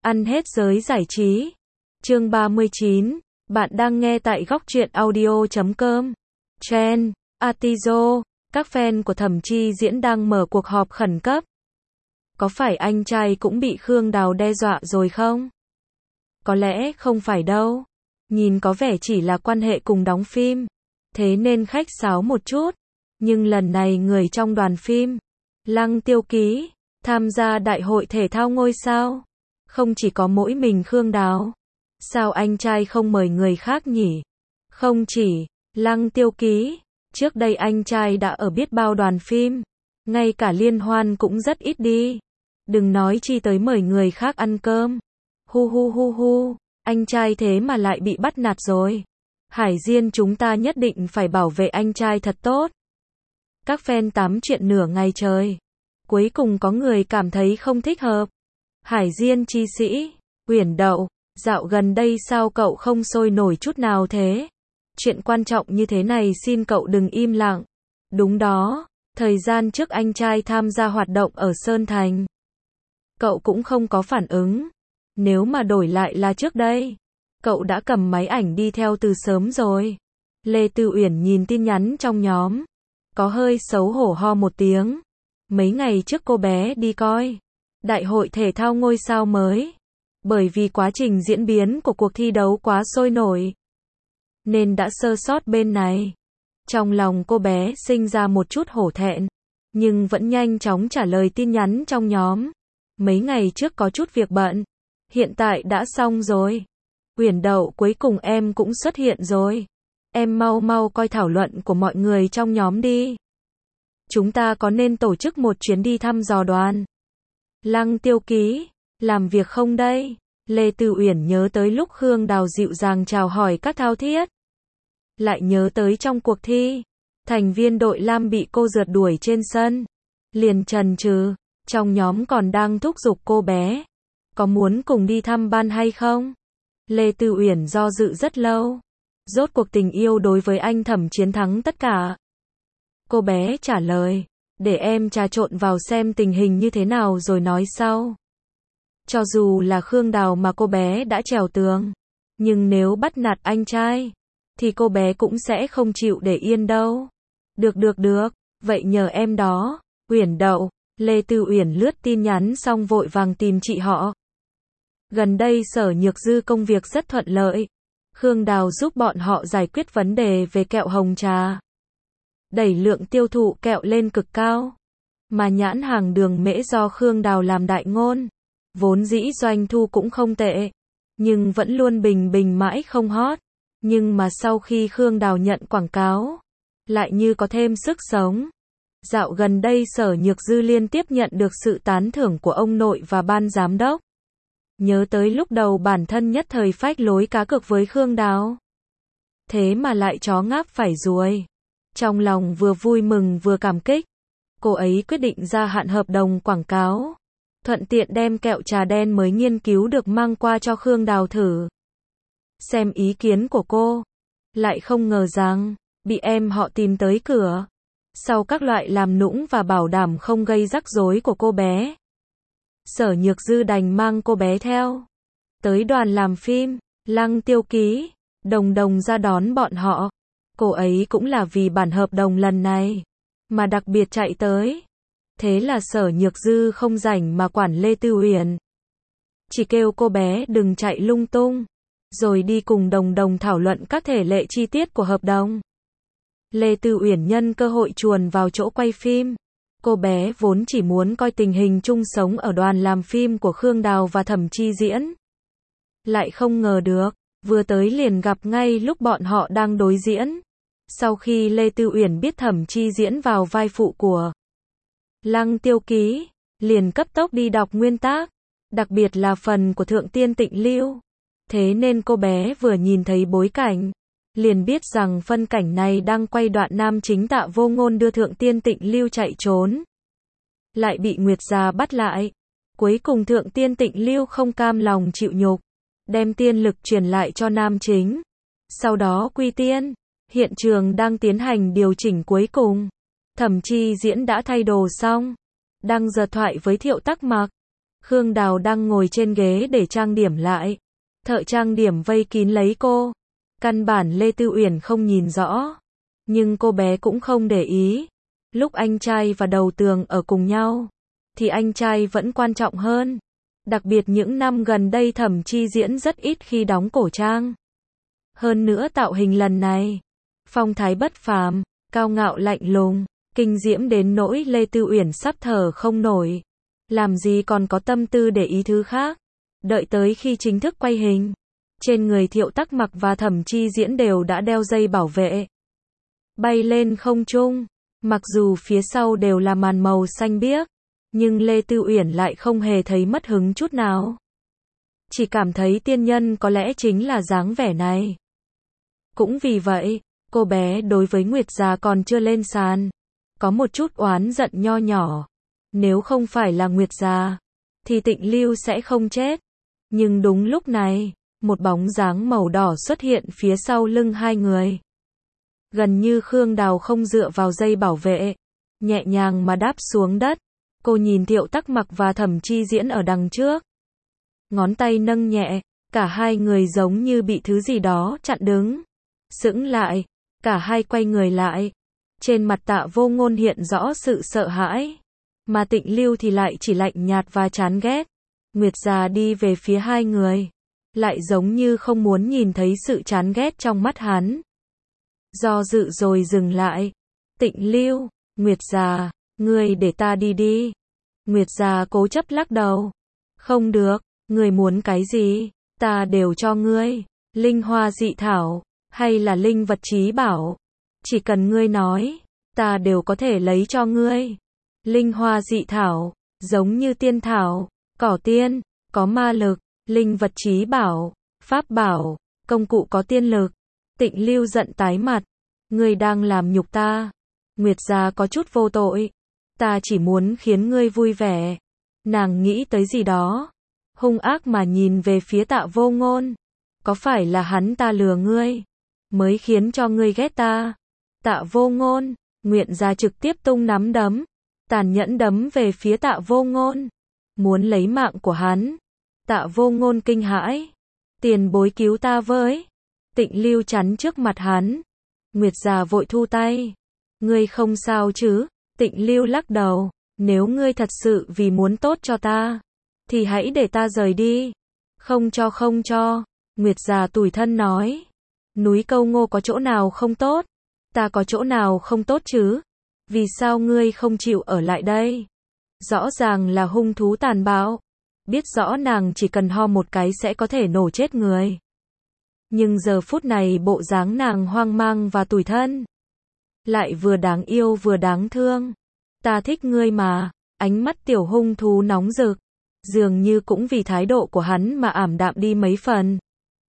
Ăn hết giới giải trí. Chương 39. Bạn đang nghe tại góc truyện audio.com. Trend, Atizo, các fan của Thẩm Chi Diễn đang mở cuộc họp khẩn cấp. Có phải anh trai cũng bị Khương Đào đe dọa rồi không? Có lẽ không phải đâu. Nhìn có vẻ chỉ là quan hệ cùng đóng phim. Thế nên khách sáo một chút. Nhưng lần này người trong đoàn phim, Lăng Tiêu Ký, tham gia đại hội thể thao ngôi sao. Không chỉ có mỗi mình Khương Đào. Sao anh trai không mời người khác nhỉ? Không chỉ, Lăng Tiêu Ký, trước đây anh trai đã ở biết bao đoàn phim. Ngay cả liên hoan cũng rất ít đi. Đừng nói chi tới mời người khác ăn cơm. Hu hu hu hu, anh trai thế mà lại bị bắt nạt rồi. Hải Diên chúng ta nhất định phải bảo vệ anh trai thật tốt. Các fan tám chuyện nửa ngày trời. Cuối cùng có người cảm thấy không thích hợp. Hải Diên chi sĩ, Uyển Đậu, dạo gần đây sao cậu không sôi nổi chút nào thế? Chuyện quan trọng như thế này xin cậu đừng im lặng. Đúng đó, thời gian trước anh trai tham gia hoạt động ở Sơn Thành. Cậu cũng không có phản ứng. Nếu mà đổi lại là trước đây, cậu đã cầm máy ảnh đi theo từ sớm rồi. Lê Tư Uyển nhìn tin nhắn trong nhóm. Có hơi xấu hổ ho một tiếng. Mấy ngày trước cô bé đi coi đại hội thể thao ngôi sao mới. Bởi vì quá trình diễn biến của cuộc thi đấu quá sôi nổi, nên đã sơ sót bên này. Trong lòng cô bé sinh ra một chút hổ thẹn, nhưng vẫn nhanh chóng trả lời tin nhắn trong nhóm. Mấy ngày trước có chút việc bận, hiện tại đã xong rồi. Uyển Đậu, cuối cùng em cũng xuất hiện rồi. Em mau mau coi thảo luận của mọi người trong nhóm đi. Chúng ta có nên tổ chức một chuyến đi thăm dò đoàn Lăng Tiêu Ký, làm việc không đây? Lê Tư Uyển nhớ tới lúc Khương Đào dịu dàng chào hỏi các thao thiết. Lại nhớ tới trong cuộc thi, thành viên đội Lam bị cô rượt đuổi trên sân. Liền chần chừ, trong nhóm còn đang thúc giục cô bé. Có muốn cùng đi thăm ban hay không? Lê Tư Uyển do dự rất lâu. Rốt cuộc tình yêu đối với anh Thẩm chiến thắng tất cả. Cô bé trả lời, để em trà trộn vào xem tình hình như thế nào rồi nói sau. Cho dù là Khương Đào mà cô bé đã trèo tường, nhưng nếu bắt nạt anh trai, thì cô bé cũng sẽ không chịu để yên đâu. Được, vậy nhờ em đó. Uyển Đậu, Lê Tư Uyển lướt tin nhắn xong vội vàng tìm chị họ. Gần đây Sở Nhược Dư công việc rất thuận lợi. Khương Đào giúp bọn họ giải quyết vấn đề về kẹo hồng trà. Đẩy lượng tiêu thụ kẹo lên cực cao. Mà nhãn hàng Đường Mễ do Khương Đào làm đại ngôn. Vốn dĩ doanh thu cũng không tệ. Nhưng vẫn luôn bình bình mãi không hot. Nhưng mà sau khi Khương Đào nhận quảng cáo, lại như có thêm sức sống. Dạo gần đây Sở Nhược Dư liên tiếp nhận được sự tán thưởng của ông nội và ban giám đốc. Nhớ tới lúc đầu bản thân nhất thời phách lối cá cược với Khương Đào. Thế mà lại chó ngáp phải ruồi. Trong lòng vừa vui mừng vừa cảm kích. Cô ấy quyết định gia hạn hợp đồng quảng cáo. Thuận tiện đem kẹo trà đen mới nghiên cứu được mang qua cho Khương Đào thử. Xem ý kiến của cô. Lại không ngờ rằng, bị em họ tìm tới cửa. Sau các loại làm nũng và bảo đảm không gây rắc rối của cô bé, Sở Nhược Dư đành mang cô bé theo. Tới đoàn làm phim, Lăng Tiêu Ký, Đồng Đồng ra đón bọn họ. Cô ấy cũng là vì bản hợp đồng lần này mà đặc biệt chạy tới. Thế là Sở Nhược Dư không rảnh mà quản Lê Tư Uyển. Chỉ kêu cô bé đừng chạy lung tung. Rồi đi cùng Đồng Đồng thảo luận các thể lệ chi tiết của hợp đồng. Lê Tư Uyển nhân cơ hội chuồn vào chỗ quay phim. Cô bé vốn chỉ muốn coi tình hình chung sống ở đoàn làm phim của Khương Đào và Thẩm Chi Diễn. Lại không ngờ được, vừa tới liền gặp ngay lúc bọn họ đang đối diễn. Sau khi Lê Tư Uyển biết Thẩm Chi Diễn vào vai phụ của Lăng Tiêu Ký, liền cấp tốc đi đọc nguyên tác, đặc biệt là phần của Thượng Tiên Tịnh Lưu. Thế nên cô bé vừa nhìn thấy bối cảnh, liền biết rằng phân cảnh này đang quay đoạn nam chính Tạ Vô Ngôn đưa Thượng Tiên Tịnh Lưu chạy trốn. Lại bị Nguyệt Gia bắt lại. Cuối cùng Thượng Tiên Tịnh Lưu không cam lòng chịu nhục, đem tiên lực truyền lại cho nam chính. Sau đó quy tiên, hiện trường đang tiến hành điều chỉnh cuối cùng. Thẩm Chi Diễn đã thay đồ xong, đang giật thoại với Thiệu Tắc Mặc. Khương Đào đang ngồi trên ghế để trang điểm lại. Thợ trang điểm vây kín lấy cô. Căn bản Lê Tư Uyển không nhìn rõ. Nhưng cô bé cũng không để ý. Lúc anh trai và Đầu Tường ở cùng nhau, thì anh trai vẫn quan trọng hơn. Đặc biệt những năm gần đây Thẩm Chi Diễn rất ít khi đóng cổ trang. Hơn nữa tạo hình lần này, phong thái bất phàm, cao ngạo lạnh lùng, kinh diễm đến nỗi Lê Tư Uyển sắp thở không nổi. Làm gì còn có tâm tư để ý thứ khác. Đợi tới khi chính thức quay hình, trên người Thiệu Tắc Mặc và Thẩm Chi Diễn đều đã đeo dây bảo vệ. Bay lên không trung, mặc dù phía sau đều là màn màu xanh biếc, nhưng Lê Tư Uyển lại không hề thấy mất hứng chút nào. Chỉ cảm thấy tiên nhân có lẽ chính là dáng vẻ này. Cũng vì vậy, cô bé đối với Nguyệt Gia còn chưa lên sàn, có một chút oán giận nho nhỏ. Nếu không phải là Nguyệt Gia, thì Tịnh Lưu sẽ không chết. Nhưng đúng lúc này, một bóng dáng màu đỏ xuất hiện phía sau lưng hai người. Gần như Khương Đào không dựa vào dây bảo vệ, nhẹ nhàng mà đáp xuống đất. Cô nhìn Thiệu Tắc Mặc và Thẩm Chi Diễn ở đằng trước. Ngón tay nâng nhẹ, cả hai người giống như bị thứ gì đó chặn đứng. Sững lại, cả hai quay người lại. Trên mặt Tạ Vô Ngôn hiện rõ sự sợ hãi. Mà Tịnh Lưu thì lại chỉ lạnh nhạt và chán ghét. Nguyệt Gia đi về phía hai người, lại giống như không muốn nhìn thấy sự chán ghét trong mắt hắn. Do dự rồi dừng lại. Tịnh Lưu, Nguyệt Gia, ngươi để ta đi đi. Nguyệt Gia cố chấp lắc đầu. Không được, ngươi muốn cái gì, ta đều cho ngươi. Linh hoa dị thảo, hay là linh vật trí bảo. Chỉ cần ngươi nói, ta đều có thể lấy cho ngươi. Linh hoa dị thảo, giống như tiên thảo, cỏ tiên, có ma lực. Linh vật trí bảo, pháp bảo, công cụ có tiên lực. Tịnh Lưu giận tái mặt. Ngươi đang làm nhục ta. Nguyệt Gia có chút vô tội. Ta chỉ muốn khiến ngươi vui vẻ. Nàng nghĩ tới gì đó, hung ác mà nhìn về phía Tạ Vô Ngôn. Có phải là hắn ta lừa ngươi, mới khiến cho ngươi ghét ta? Tạ Vô Ngôn, Nguyệt Gia trực tiếp tung nắm đấm, tàn nhẫn đấm về phía Tạ Vô Ngôn, muốn lấy mạng của hắn. Tạ Vô Ngôn kinh hãi. Tiền bối cứu ta với. Tịnh Lưu chắn trước mặt hắn. Nguyệt Gia vội thu tay. Ngươi không sao chứ? Tịnh Lưu lắc đầu. Nếu ngươi thật sự vì muốn tốt cho ta, thì hãy để ta rời đi. Không cho không cho. Nguyệt Gia tủi thân nói. Núi Câu Ngô có chỗ nào không tốt? Ta có chỗ nào không tốt chứ? Vì sao ngươi không chịu ở lại đây? Rõ ràng là hung thú tàn bạo. Biết rõ nàng chỉ cần ho một cái sẽ có thể nổ chết người. Nhưng giờ phút này bộ dáng nàng hoang mang và tủi thân. Lại vừa đáng yêu vừa đáng thương. Ta thích ngươi mà. Ánh mắt tiểu hung thú nóng rực. Dường như cũng vì thái độ của hắn mà ảm đạm đi mấy phần.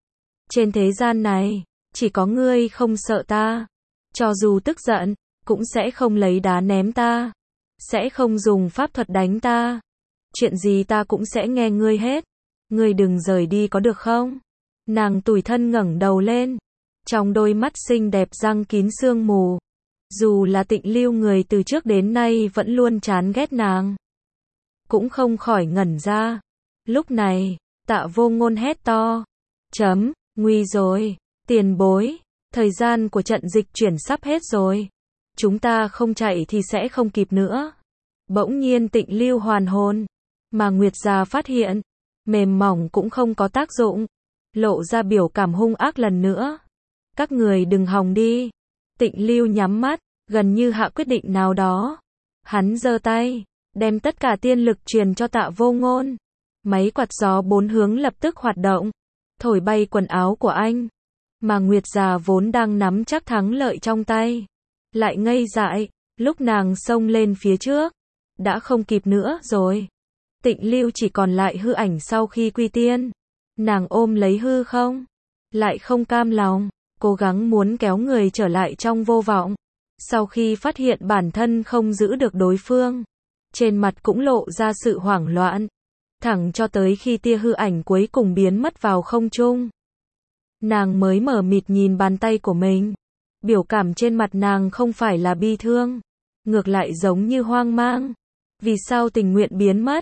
Trên thế gian này, chỉ có ngươi không sợ ta. Cho dù tức giận, cũng sẽ không lấy đá ném ta. Sẽ không dùng pháp thuật đánh ta. Chuyện gì ta cũng sẽ nghe ngươi hết. Ngươi đừng rời đi có được không? Nàng tủi thân ngẩng đầu lên. Trong đôi mắt xinh đẹp răng kín sương mù. Dù là Tịnh Lưu người từ trước đến nay vẫn luôn chán ghét nàng, cũng không khỏi ngẩn ra. Lúc này, Tạ Vô Ngôn hét to. Nguy rồi, tiền bối. Thời gian của trận dịch chuyển sắp hết rồi. Chúng ta không chạy thì sẽ không kịp nữa. Bỗng nhiên Tịnh Lưu hoàn hồn. Mà Nguyệt Gia phát hiện, mềm mỏng cũng không có tác dụng. Lộ ra biểu cảm hung ác lần nữa. Các người đừng hòng đi. Tịnh Lưu nhắm mắt, gần như hạ quyết định nào đó. Hắn giơ tay, đem tất cả tiên lực truyền cho Tạ Vô Ngôn. Máy quạt gió bốn hướng lập tức hoạt động, thổi bay quần áo của anh. Mà Nguyệt Gia vốn đang nắm chắc thắng lợi trong tay, lại ngây dại. Lúc nàng xông lên phía trước, đã không kịp nữa rồi. Tịnh Lưu chỉ còn lại hư ảnh sau khi quy tiên. Nàng ôm lấy hư không, lại không cam lòng, cố gắng muốn kéo người trở lại trong vô vọng. Sau khi phát hiện bản thân không giữ được đối phương, trên mặt cũng lộ ra sự hoảng loạn. Thẳng cho tới khi tia hư ảnh cuối cùng biến mất vào không trung, nàng mới mờ mịt nhìn bàn tay của mình. Biểu cảm trên mặt nàng không phải là bi thương, ngược lại giống như hoang mang. Vì sao tình nguyện biến mất?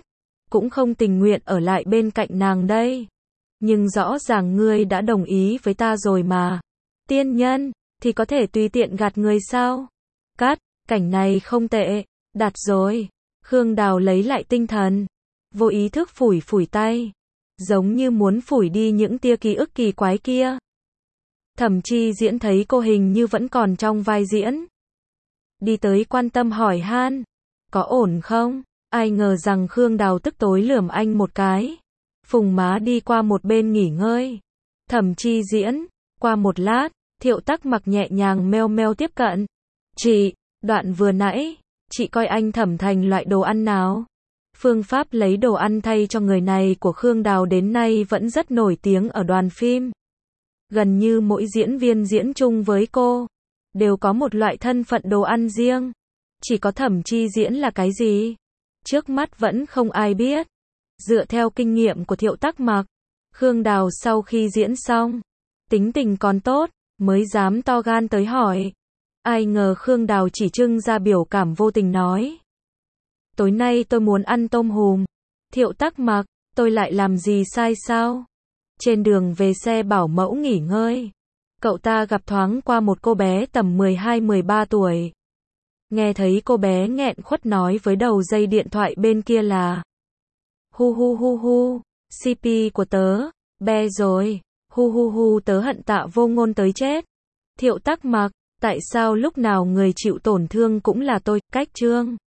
cũng không tình nguyện ở lại bên cạnh nàng đây. Nhưng rõ ràng ngươi đã đồng ý với ta rồi mà. Tiên nhân, thì có thể tùy tiện gạt người sao? Cắt, cảnh này không tệ, đạt rồi. Khương Đào lấy lại tinh thần, vô ý thức phủi phủi tay, giống như muốn phủi đi những tia ký ức kỳ quái kia. Thẩm Chi Diễn thấy cô hình như vẫn còn trong vai diễn, đi tới quan tâm hỏi han, có ổn không? Ai ngờ rằng Khương Đào tức tối lườm anh một cái, phùng má đi qua một bên nghỉ ngơi. Thẩm Chi Diễn, qua một lát, Thiệu Tắc Mặc nhẹ nhàng meo meo tiếp cận. Chị, đoạn vừa nãy, chị coi anh Thẩm thành loại đồ ăn nào? Phương pháp lấy đồ ăn thay cho người này của Khương Đào đến nay vẫn rất nổi tiếng ở đoàn phim. Gần như mỗi diễn viên diễn chung với cô đều có một loại thân phận đồ ăn riêng. Chỉ có Thẩm Chi Diễn là cái gì? Trước mắt vẫn không ai biết. Dựa theo kinh nghiệm của Thiệu Tắc Mặc, Khương Đào sau khi diễn xong, tính tình còn tốt, mới dám to gan tới hỏi. Ai ngờ Khương Đào chỉ trưng ra biểu cảm vô tình nói. Tối nay tôi muốn ăn tôm hùm. Thiệu Tắc Mặc, tôi lại làm gì sai sao? Trên đường về xe bảo mẫu nghỉ ngơi, cậu ta gặp thoáng qua một cô bé tầm 12-13 tuổi. Nghe thấy cô bé nghẹn khuất nói với đầu dây điện thoại bên kia là hu hu hu hu, CP của tớ, be rồi, hu hu hu, tớ hận Tạ Vô Ngôn tới chết. Thiệu Tắc Mặc, tại sao lúc nào người chịu tổn thương cũng là tôi, cách chương.